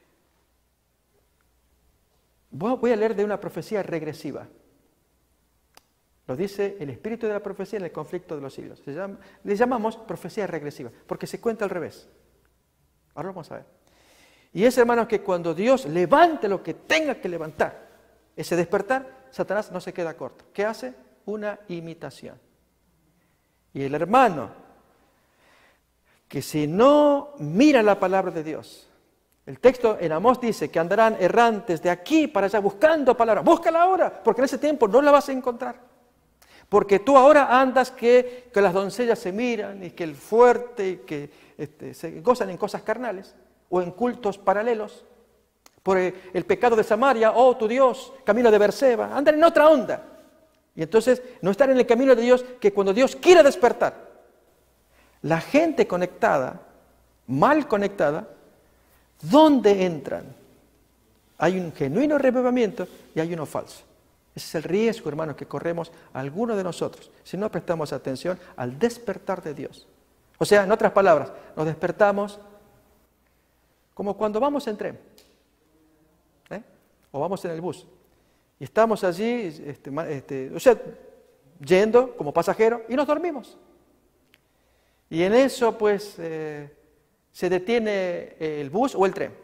voy a leer de una profecía regresiva. Lo dice el espíritu de la profecía en el conflicto de los siglos. Se llama, le llamamos profecía regresiva, porque se cuenta al revés. Ahora lo vamos a ver. Y es, hermanos, que cuando Dios levante lo que tenga que levantar, ese despertar, Satanás no se queda corto. ¿Qué hace? Una imitación. Y el hermano, que si no mira la palabra de Dios, el texto en Amós dice que andarán errantes de aquí para allá buscando palabra. Búscala ahora, porque en ese tiempo no la vas a encontrar. Porque tú ahora andas que, que las doncellas se miran y que el fuerte y que este, se gozan en cosas carnales o en cultos paralelos. Por el, el pecado de Samaria, oh tu Dios, camino de Berseba, andan en otra onda. Y entonces no están en el camino de Dios, que cuando Dios quiera despertar, la gente conectada, mal conectada, ¿dónde entran? Hay un genuino revivimiento y hay uno falso. Ese es el riesgo, hermanos, que corremos algunos de nosotros si no prestamos atención al despertar de Dios. O sea, en otras palabras, nos despertamos como cuando vamos en tren, ¿eh? O vamos en el bus. Y estamos allí, este, este, o sea, yendo como pasajero y nos dormimos. Y en eso, pues, eh, se detiene el bus o el tren.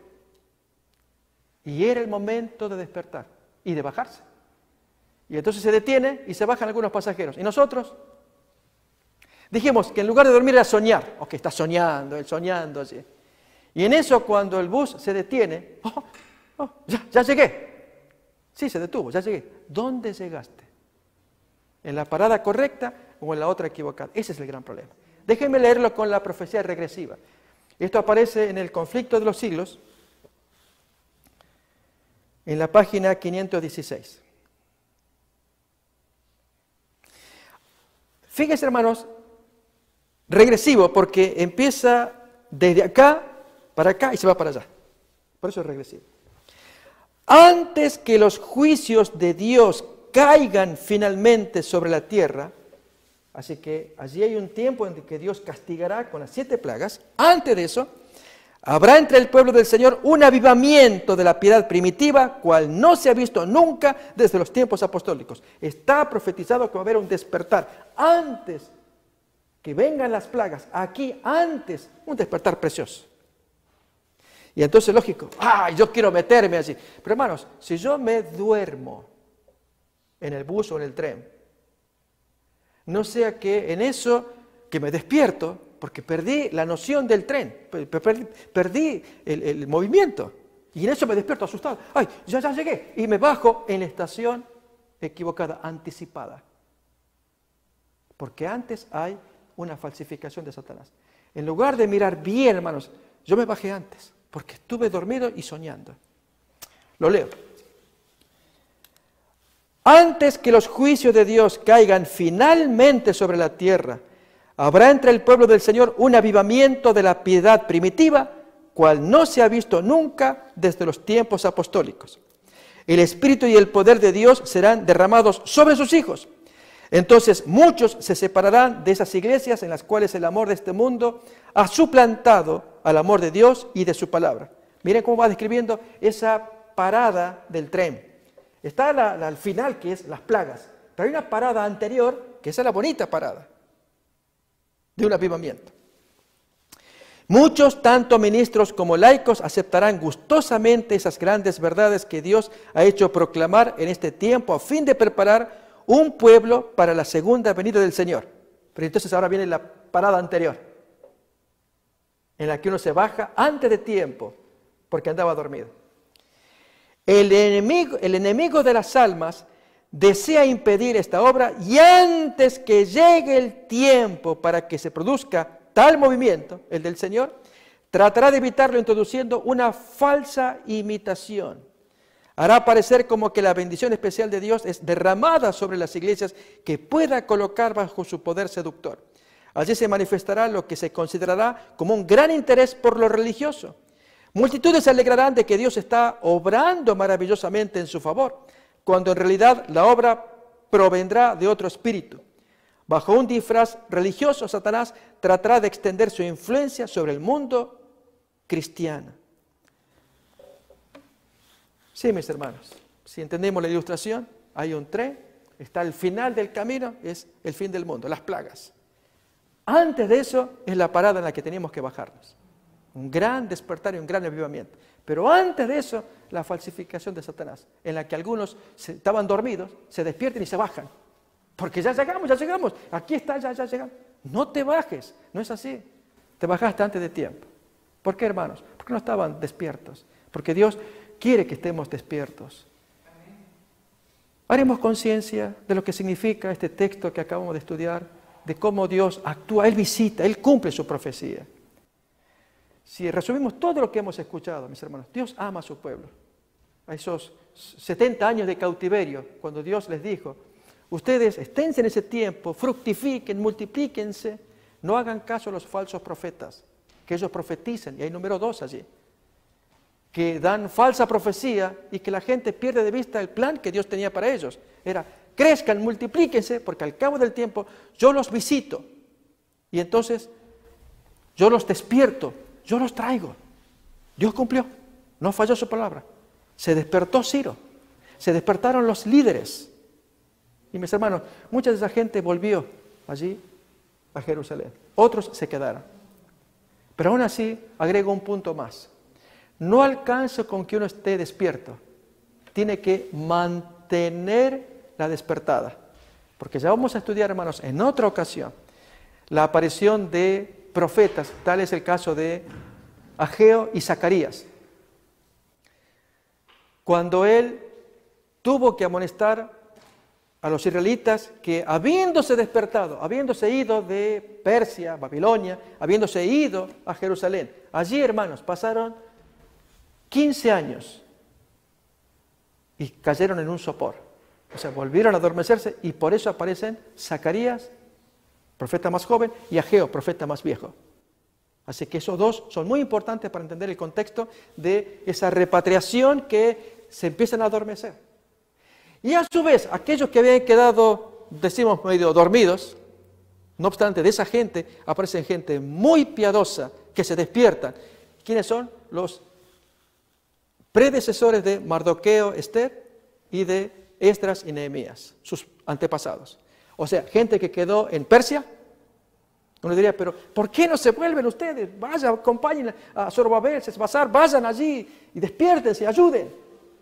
Y era el momento de despertar y de bajarse. Y entonces se detiene y se bajan algunos pasajeros. Y nosotros dijimos que en lugar de dormir era soñar. O que está soñando, él soñando allí. Y en eso, cuando el bus se detiene, oh, oh, ya, ya llegué. Sí, se detuvo, ya llegué. ¿Dónde llegaste? ¿En la parada correcta o en la otra equivocada? Ese es el gran problema. Déjenme leerlo con la profecía regresiva. Esto aparece en el Conflicto de los Siglos, en la página quinientos dieciséis. Fíjense, hermanos, regresivo porque empieza desde acá para acá y se va para allá. Por eso es regresivo. Antes que los juicios de Dios caigan finalmente sobre la tierra, así que allí hay un tiempo en que Dios castigará con las siete plagas. Antes de eso, habrá entre el pueblo del Señor un avivamiento de la piedad primitiva, cual no se ha visto nunca desde los tiempos apostólicos. Está profetizado que va a haber un despertar. Antes que vengan las plagas, aquí antes, un despertar precioso. Y entonces, lógico, ¡ay, yo quiero meterme allí! Pero hermanos, si yo me duermo en el bus o en el tren, no sea que en eso que me despierto, porque perdí la noción del tren, perdí, perdí el, el movimiento, y en eso me despierto asustado. ¡Ay, ya, ya llegué! Y me bajo en la estación equivocada, anticipada. Porque antes hay una falsificación de Satanás. En lugar de mirar bien, hermanos, yo me bajé antes, porque estuve dormido y soñando. Lo leo. Antes que los juicios de Dios caigan finalmente sobre la tierra, habrá entre el pueblo del Señor un avivamiento de la piedad primitiva, cual no se ha visto nunca desde los tiempos apostólicos. El Espíritu y el poder de Dios serán derramados sobre sus hijos. Entonces muchos se separarán de esas iglesias en las cuales el amor de este mundo ha suplantado al amor de Dios y de su palabra. Miren cómo va describiendo esa parada del tren. Está la, la, al final, que es las plagas, pero hay una parada anterior, que es la bonita parada de un avivamiento. Muchos, tanto ministros como laicos, aceptarán gustosamente esas grandes verdades que Dios ha hecho proclamar en este tiempo a fin de preparar un pueblo para la segunda venida del Señor. Pero entonces ahora viene la parada anterior, en la que uno se baja antes de tiempo, porque andaba dormido. El enemigo, el enemigo de las almas desea impedir esta obra, y antes que llegue el tiempo para que se produzca tal movimiento, el del Señor, tratará de evitarlo introduciendo una falsa imitación. Hará parecer como que la bendición especial de Dios es derramada sobre las iglesias que pueda colocar bajo su poder seductor. Allí se manifestará lo que se considerará como un gran interés por lo religioso. Multitudes se alegrarán de que Dios está obrando maravillosamente en su favor, cuando en realidad la obra provendrá de otro espíritu. Bajo un disfraz religioso, Satanás tratará de extender su influencia sobre el mundo cristiano. Sí, mis hermanos, si entendemos la ilustración, hay un tren, está el final del camino, es el fin del mundo, las plagas. Antes de eso es la parada en la que teníamos que bajarnos. Un gran despertar y un gran avivamiento. Pero antes de eso, la falsificación de Satanás, en la que algunos se, estaban dormidos, se despiertan y se bajan. Porque ya llegamos, ya llegamos, aquí está, ya, ya llegamos. No te bajes, no es así. Te bajaste antes de tiempo. ¿Por qué, hermanos? Porque no estaban despiertos. Porque Dios quiere que estemos despiertos. Haremos conciencia de lo que significa este texto que acabamos de estudiar, de cómo Dios actúa, Él visita, Él cumple su profecía. Si resumimos todo lo que hemos escuchado, mis hermanos, Dios ama a su pueblo. A esos setenta años de cautiverio, cuando Dios les dijo, ustedes esténse en ese tiempo, fructifiquen, multiplíquense, no hagan caso a los falsos profetas, que ellos profetizan, y hay número dos allí, que dan falsa profecía y que la gente pierde de vista el plan que Dios tenía para ellos. Era, crezcan, multiplíquense, porque al cabo del tiempo yo los visito, y entonces yo los despierto, yo los traigo. Dios cumplió, no falló su palabra. Se despertó Ciro, se despertaron los líderes. Y mis hermanos, mucha de esa gente volvió allí a Jerusalén. Otros se quedaron. Pero aún así, agrego un punto más. No alcanza con que uno esté despierto. Tiene que mantener la despertada. Porque ya vamos a estudiar, hermanos, en otra ocasión, la aparición de profetas, tal es el caso de Ageo y Zacarías. Cuando él tuvo que amonestar a los israelitas que habiéndose despertado, habiéndose ido de Persia, Babilonia, habiéndose ido a Jerusalén, allí, hermanos, pasaron quince años y cayeron en un sopor. O sea, volvieron a adormecerse y por eso aparecen Zacarías, profeta más joven, y Ageo, profeta más viejo. Así que esos dos son muy importantes para entender el contexto de esa repatriación que se empiezan a adormecer. Y a su vez, aquellos que habían quedado, decimos, medio dormidos, no obstante, de esa gente aparecen gente muy piadosa que se despiertan. ¿Quiénes son? Los predecesores de Mardoqueo, Esther y de Esdras y Nehemías, sus antepasados. O sea, gente que quedó en Persia. Uno diría, pero ¿por qué no se vuelven ustedes? Vayan, acompañen a Zorobabel, Sesbazar, vayan allí y despiértense, ayuden.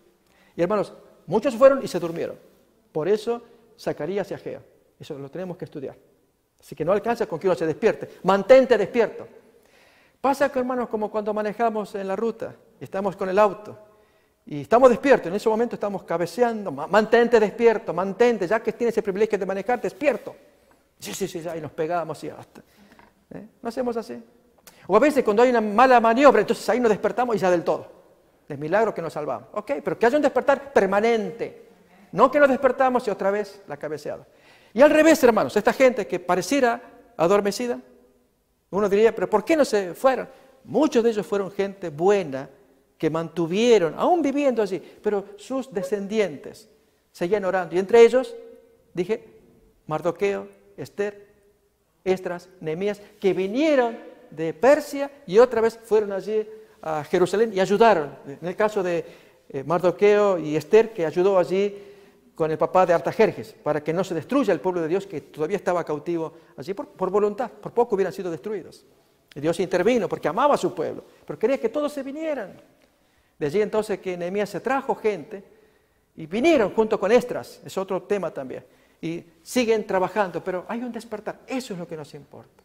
Y hermanos, muchos fueron y se durmieron. Por eso, Zacarías y Ageo. Eso lo tenemos que estudiar. Así que no alcanza con que uno se despierte. Mantente despierto. Pasa, que, hermanos, como cuando manejamos en la ruta, estamos con el auto y estamos despiertos. En ese momento estamos cabeceando. Mantente despierto, mantente, ya que tienes el privilegio de manejar, despierto. Sí, sí, sí, y nos pegamos y hasta. ¿Eh? ¿No hacemos así? O a veces cuando hay una mala maniobra, entonces ahí nos despertamos y ya del todo. Es milagro que nos salvamos. Ok, pero que haya un despertar permanente. No que nos despertamos y otra vez la cabeceada. Y al revés, hermanos, esta gente que pareciera adormecida, uno diría, pero ¿por qué no se fueron? Muchos de ellos fueron gente buena que mantuvieron, aún viviendo allí, pero sus descendientes seguían orando. Y entre ellos, dije, Mardoqueo, Esther, Esdras, Nehemías, que vinieron de Persia y otra vez fueron allí a Jerusalén y ayudaron. En el caso de eh, Mardoqueo y Esther, que ayudó allí con el papá de Artajerjes, para que no se destruya el pueblo de Dios que todavía estaba cautivo allí por, por voluntad, por poco hubieran sido destruidos. Y Dios intervino porque amaba a su pueblo, pero quería que todos se vinieran. De allí entonces que Nehemías se trajo gente y vinieron junto con Esdras, es otro tema también. Y siguen trabajando, pero hay un despertar. Eso es lo que nos importa.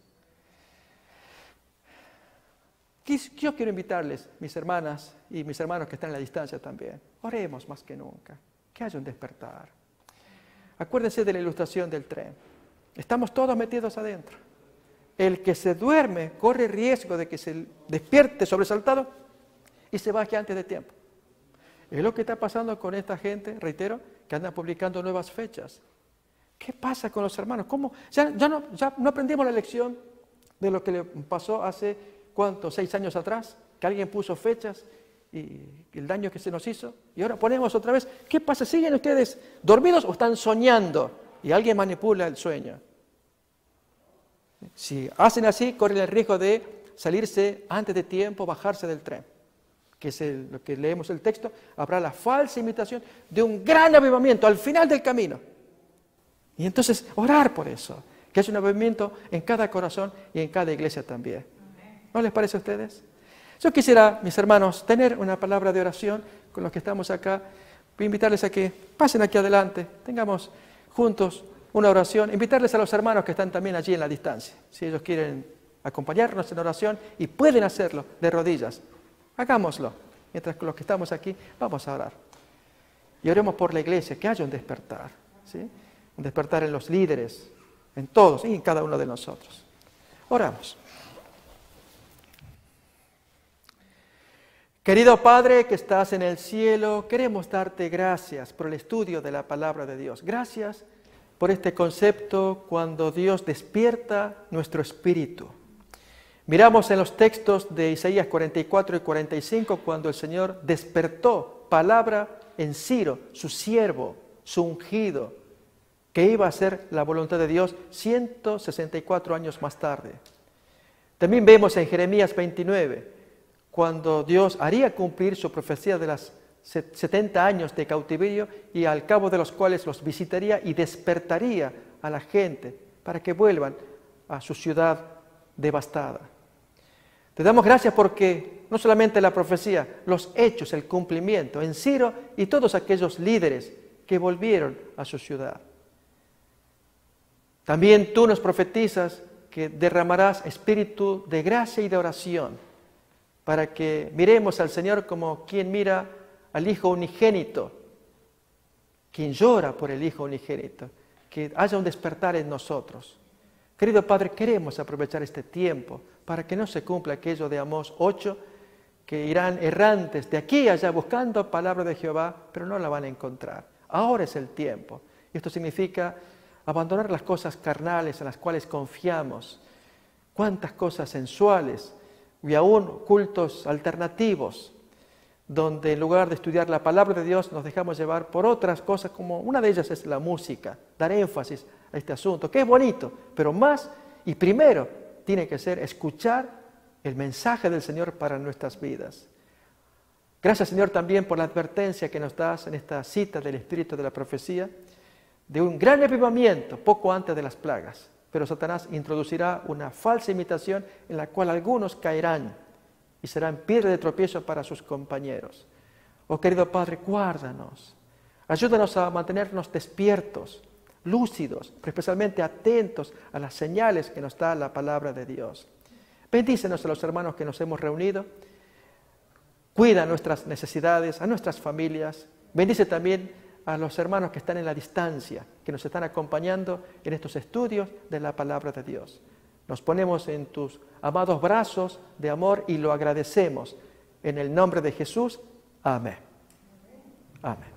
Yo quiero invitarles, mis hermanas y mis hermanos que están en la distancia también, oremos más que nunca, que haya un despertar. Acuérdense de la ilustración del tren. Estamos todos metidos adentro. El que se duerme corre riesgo de que se despierte sobresaltado y se baje antes de tiempo. Es lo que está pasando con esta gente, reitero, que anda publicando nuevas fechas. ¿Qué pasa con los hermanos? ¿Cómo? Ya, ya, no, ya no aprendimos la lección de lo que le pasó hace, ¿cuánto? Seis años atrás, que alguien puso fechas y el daño que se nos hizo. Y ahora ponemos otra vez, ¿qué pasa? ¿Siguen ustedes dormidos o están soñando? Y alguien manipula el sueño. Si hacen así, corren el riesgo de salirse antes de tiempo, bajarse del tren. Que es el, lo que leemos el texto, habrá la falsa imitación de un gran avivamiento al final del camino. Y entonces orar por eso, que haya un avivamiento en cada corazón y en cada iglesia también. ¿No les parece a ustedes? Yo quisiera, mis hermanos, tener una palabra de oración con los que estamos acá. Voy a invitarles a que pasen aquí adelante, tengamos juntos una oración. Invitarles a los hermanos que están también allí en la distancia, si ellos quieren acompañarnos en oración y pueden hacerlo de rodillas. Hagámoslo. Mientras que los que estamos aquí, vamos a orar. Y oremos por la iglesia, que haya un despertar, ¿sí? Un despertar en los líderes, en todos y en cada uno de nosotros. Oramos. Querido Padre que estás en el cielo, queremos darte gracias por el estudio de la palabra de Dios. Gracias por este concepto cuando Dios despierta nuestro espíritu. Miramos en los textos de Isaías cuarenta y cuatro y cuarenta y cinco cuando el Señor despertó palabra en Ciro, su siervo, su ungido, que iba a hacer la voluntad de Dios ciento sesenta y cuatro años más tarde. También vemos en Jeremías veintinueve, cuando Dios haría cumplir su profecía de los setenta años de cautiverio y al cabo de los cuales los visitaría y despertaría a la gente para que vuelvan a su ciudad devastada. Te damos gracias porque no solamente la profecía, los hechos, el cumplimiento en Ciro y todos aquellos líderes que volvieron a su ciudad. También tú nos profetizas que derramarás espíritu de gracia y de oración para que miremos al Señor como quien mira al Hijo unigénito quien llora por el Hijo unigénito, que haya un despertar en nosotros. Querido Padre, queremos aprovechar este tiempo para que no se cumpla aquello de Amós ocho, que irán errantes de aquí a allá buscando palabra de Jehová, pero no la van a encontrar. Ahora es el tiempo. Esto significa abandonar las cosas carnales en las cuales confiamos. Cuántas cosas sensuales y aún cultos alternativos, donde en lugar de estudiar la palabra de Dios nos dejamos llevar por otras cosas, como una de ellas es la música, dar énfasis a este asunto, que es bonito, pero más y primero tiene que ser escuchar el mensaje del Señor para nuestras vidas. Gracias, Señor, también por la advertencia que nos das en esta cita del Espíritu de la Profecía, de un gran avivamiento poco antes de las plagas. Pero Satanás introducirá una falsa imitación en la cual algunos caerán y serán piedra de tropiezo para sus compañeros. Oh, querido Padre, guárdanos. Ayúdanos a mantenernos despiertos, lúcidos, pero especialmente atentos a las señales que nos da la palabra de Dios. Bendícenos a los hermanos que nos hemos reunido. Cuida nuestras necesidades, a nuestras familias. Bendice también a los hermanos que están en la distancia, que nos están acompañando en estos estudios de la palabra de Dios. Nos ponemos en tus amados brazos de amor y lo agradecemos. En el nombre de Jesús, amén. Amén.